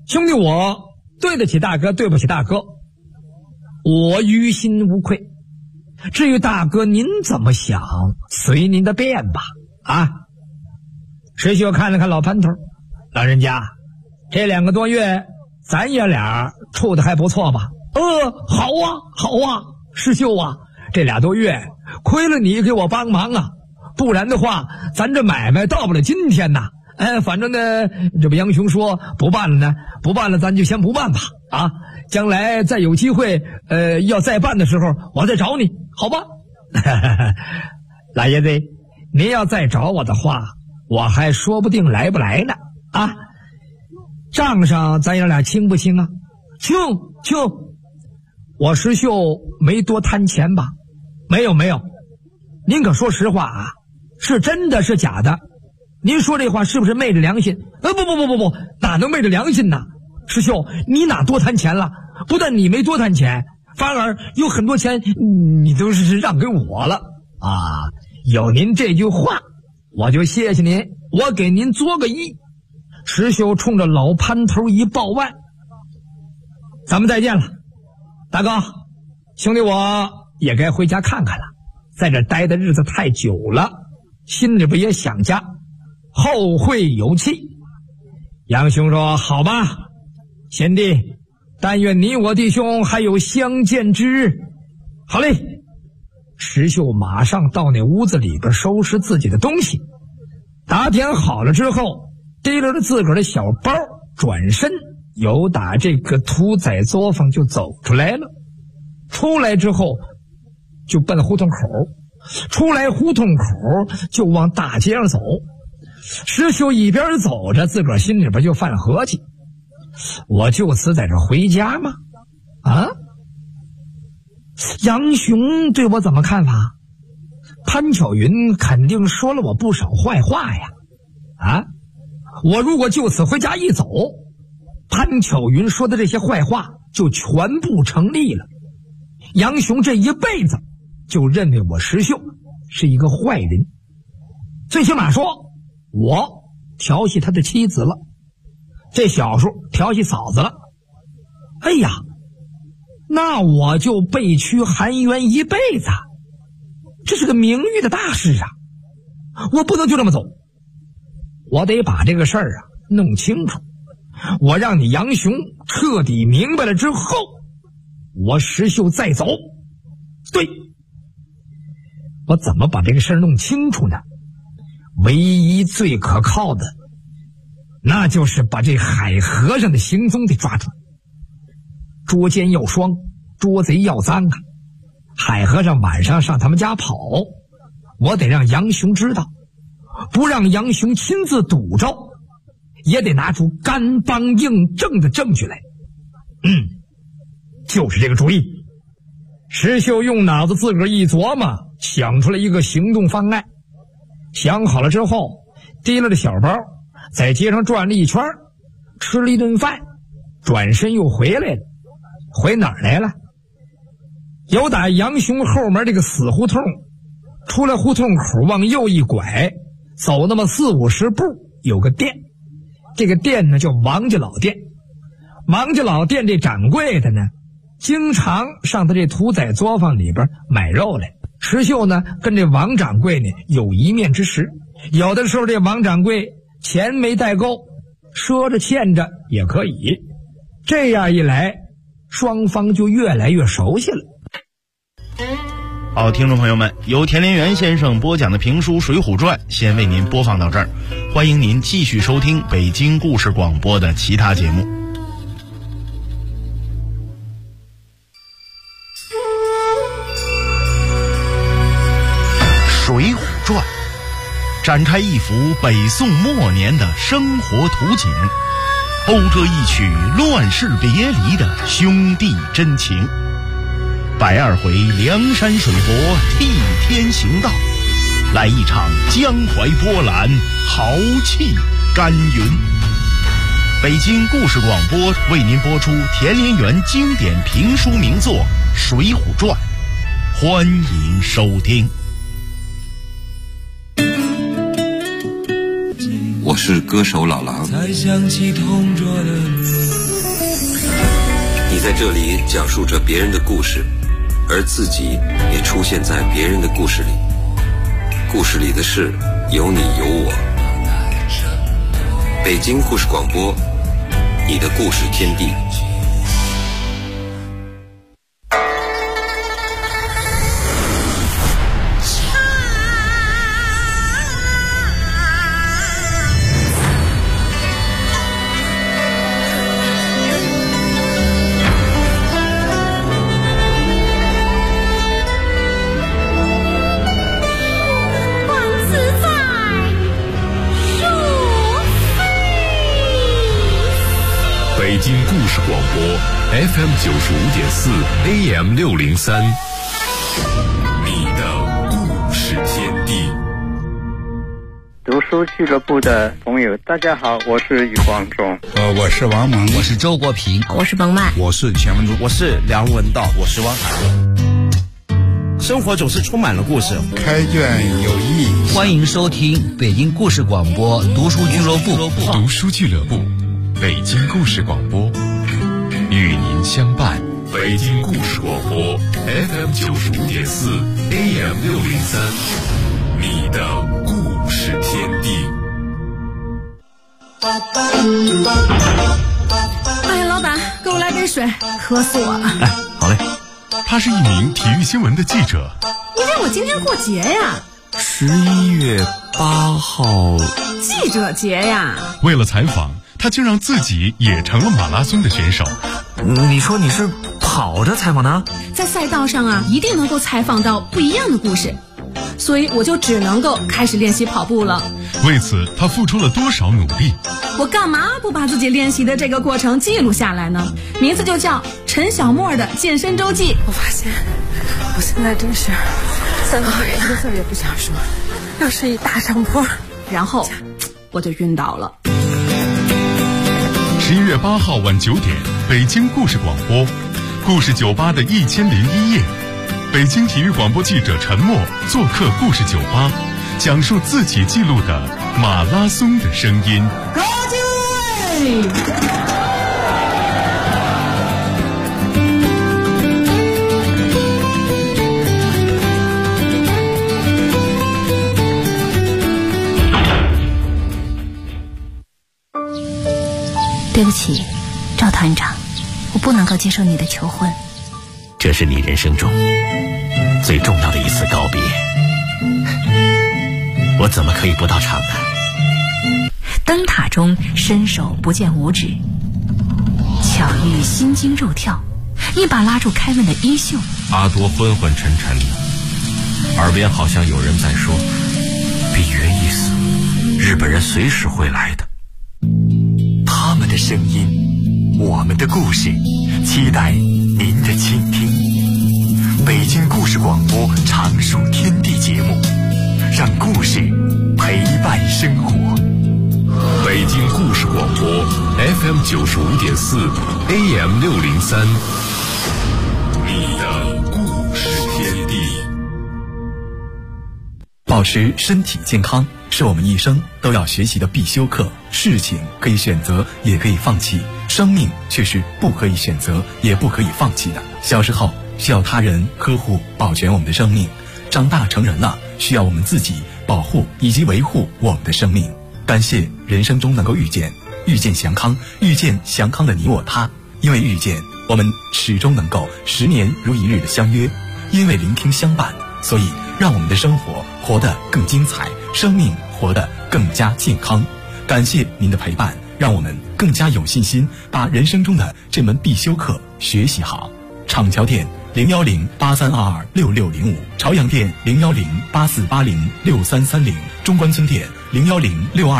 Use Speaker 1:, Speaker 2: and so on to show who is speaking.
Speaker 1: 兄弟，我对得起大哥，对不起大哥，我于心无愧。至于大哥您怎么想，随您的便吧。啊，石秀看了看老潘头，老人家，这2个多月咱爷俩处得还不错吧？好啊，好啊，石秀啊，这2多月亏了你给我帮忙啊，不然的话咱这买卖到不了今天呐。反正呢，这不杨雄说不办了呢，不办了咱就先不办吧。啊，将来再有机会要再办的时候我再找你，好吧？老爷子，您要再找我的话，我还说不定来不来呢。啊，账上咱爷俩清不清啊？清。我石秀没多贪钱吧？没有。您可说实话啊，是真的是假的？您说这话是不是昧着良心？不，哪能昧着良心呢？师兄，你哪多贪钱了？不但你没多贪钱，反而有很多钱你都是让给我了啊！有您这句话，我就谢谢您，我给您作个揖。石秀冲着老潘头一抱腕，咱们再见了，大哥，兄弟我也该回家看看了，在这待的日子太久了，心里边也想家，后会有期。杨兄说好吧，贤弟，但愿你我弟兄还有相见之日。好嘞。石秀马上到那屋子里边收拾自己的东西，打点好了之后，提溜着自个儿的小包，转身由打这个屠宰作坊就走出来了。出来之后就奔胡同口，出来胡同口就往大街上走。石秀一边走着，自个儿心里边就犯合计，我就此在这回家吗？啊，杨雄对我怎么看法？潘巧云肯定说了我不少坏话呀。啊，我如果就此回家一走，潘巧云说的这些坏话就全部成立了。杨雄这一辈子就认为我石秀是一个坏人，最起码说我调戏他的妻子了，这小叔调戏嫂子了。哎呀，那我就被屈含冤一辈子，这是个名誉的大事啊！我不能就这么走，我得把这个事儿啊弄清楚。我让你杨雄彻底明白了之后，我石秀再走。对，我怎么把这个事儿弄清楚呢？唯一最可靠的，那就是把这海和尚的行踪得抓住。捉奸要双，捉贼要赃啊！海和尚晚上上他们家跑，我得让杨雄知道，不让杨雄亲自堵着，也得拿出干帮硬正的证据来。就是这个主意。石秀用脑子自个儿一琢磨，想出了一个行动方案。想好了之后，提了着小包，在街上转了一圈，吃了一顿饭，转身又回来了。回哪儿来了？由打杨雄后门这个死胡同出来，胡同口往右一拐，走那么40-50步有个店，这个店呢叫王家老店。王家老店这掌柜的呢，经常上他这屠宰作坊里边买肉来。石秀呢跟这王掌柜呢有一面之识，有的时候这王掌柜钱没带够，赊着欠着也可以。这样一来，双方就越来越熟悉了。
Speaker 2: 好，听众朋友们，由田连元先生播讲的评书《水浒传》先为您播放到这儿，欢迎您继续收听北京故事广播的其他节目。《水浒传》展开一幅北宋末年的生活图景，讴歌一曲乱世别离的兄弟真情。120回梁山水泊替天行道，来一场江淮波澜，豪气干云。北京故事广播为您播出田连元经典评书名作《水浒传》，欢迎收听。
Speaker 3: 我是歌手老狼。
Speaker 4: 才想起同桌的你。
Speaker 3: 在这里讲述着别人的故事，而自己也出现在别人的故事里。故事里的事有你有我。北京故事广播，你的故事天地。
Speaker 4: 北京故事广播 FM 95.4 AM 603，你的故事天地。
Speaker 5: 读书俱乐部的朋友，大家好，我是余光中。
Speaker 6: 我是王蒙，
Speaker 7: 我是周国平，
Speaker 8: 我是彭曼，
Speaker 9: 我是钱文珠，
Speaker 10: 我是梁文道，我是汪涵。生活总是充满了故事，
Speaker 6: 开卷有益。
Speaker 7: 欢迎收听北京故事广播读书俱乐部。
Speaker 4: 读书俱乐部，北京故事广播，与您相伴。北京故事广播 FM 95.4 AM 603，你的故事天地。
Speaker 8: 哎，老板，给我来杯水，渴死我了。
Speaker 4: 哎，好嘞。他是一名体育新闻的记者。
Speaker 8: 你让我今天过节呀
Speaker 9: ？11月8号，
Speaker 8: 记者节呀。
Speaker 4: 为了采访，他竟让自己也成了马拉松的选手。
Speaker 9: 你说你是跑着采访的？
Speaker 8: 在赛道上啊，一定能够采访到不一样的故事，所以我就只能够开始练习跑步了。
Speaker 4: 为此，他付出了多少努力？
Speaker 8: 我干嘛不把自己练习的这个过程记录下来呢？名字就叫陈小沫的健身周记。
Speaker 11: 我发现我现在真是3个月一个字也不想说，又是一大上坡，
Speaker 8: 然后我就晕倒了。
Speaker 4: 11月8号晚9点，北京故事广播，故事酒吧的1001夜，北京体育广播记者陈默做客故事酒吧，讲述自己记录的马拉松的声音。
Speaker 8: 高进位！
Speaker 12: 对不起，赵团长，我不能够接受你的求婚。
Speaker 13: 这是你人生中最重要的一次告别，我怎么可以不到场呢？
Speaker 12: 灯塔中伸手不见五指，巧遇心惊肉跳，一把拉住凯文的衣袖。
Speaker 9: 阿多昏昏沉沉的，耳边好像有人在说：“比约一死，日本人随时会来的。”
Speaker 13: 他们的声音，我们的故事，期待您的倾听。北京故事广播常书天地节目，让故事陪伴生活。
Speaker 4: 北京故事广播 FM 95.4 AM 603，你的故事天地。
Speaker 14: 保持身体健康是我们一生都要学习的必修课。事情可以选择，也可以放弃，生命却是不可以选择，也不可以放弃的。小时候需要他人呵护保全我们的生命，长大成人了需要我们自己保护以及维护我们的生命。感谢人生中能够遇见祥康，遇见祥康的你我他。因为遇见，我们始终能够10年如一日的相约；因为聆听相伴，所以让我们的生活活得更精彩，生命活得更加健康。感谢您的陪伴，让我们更加有信心把人生中的这门必修课学习好。厂桥店01083226605，朝阳店01084806330，中关村店01062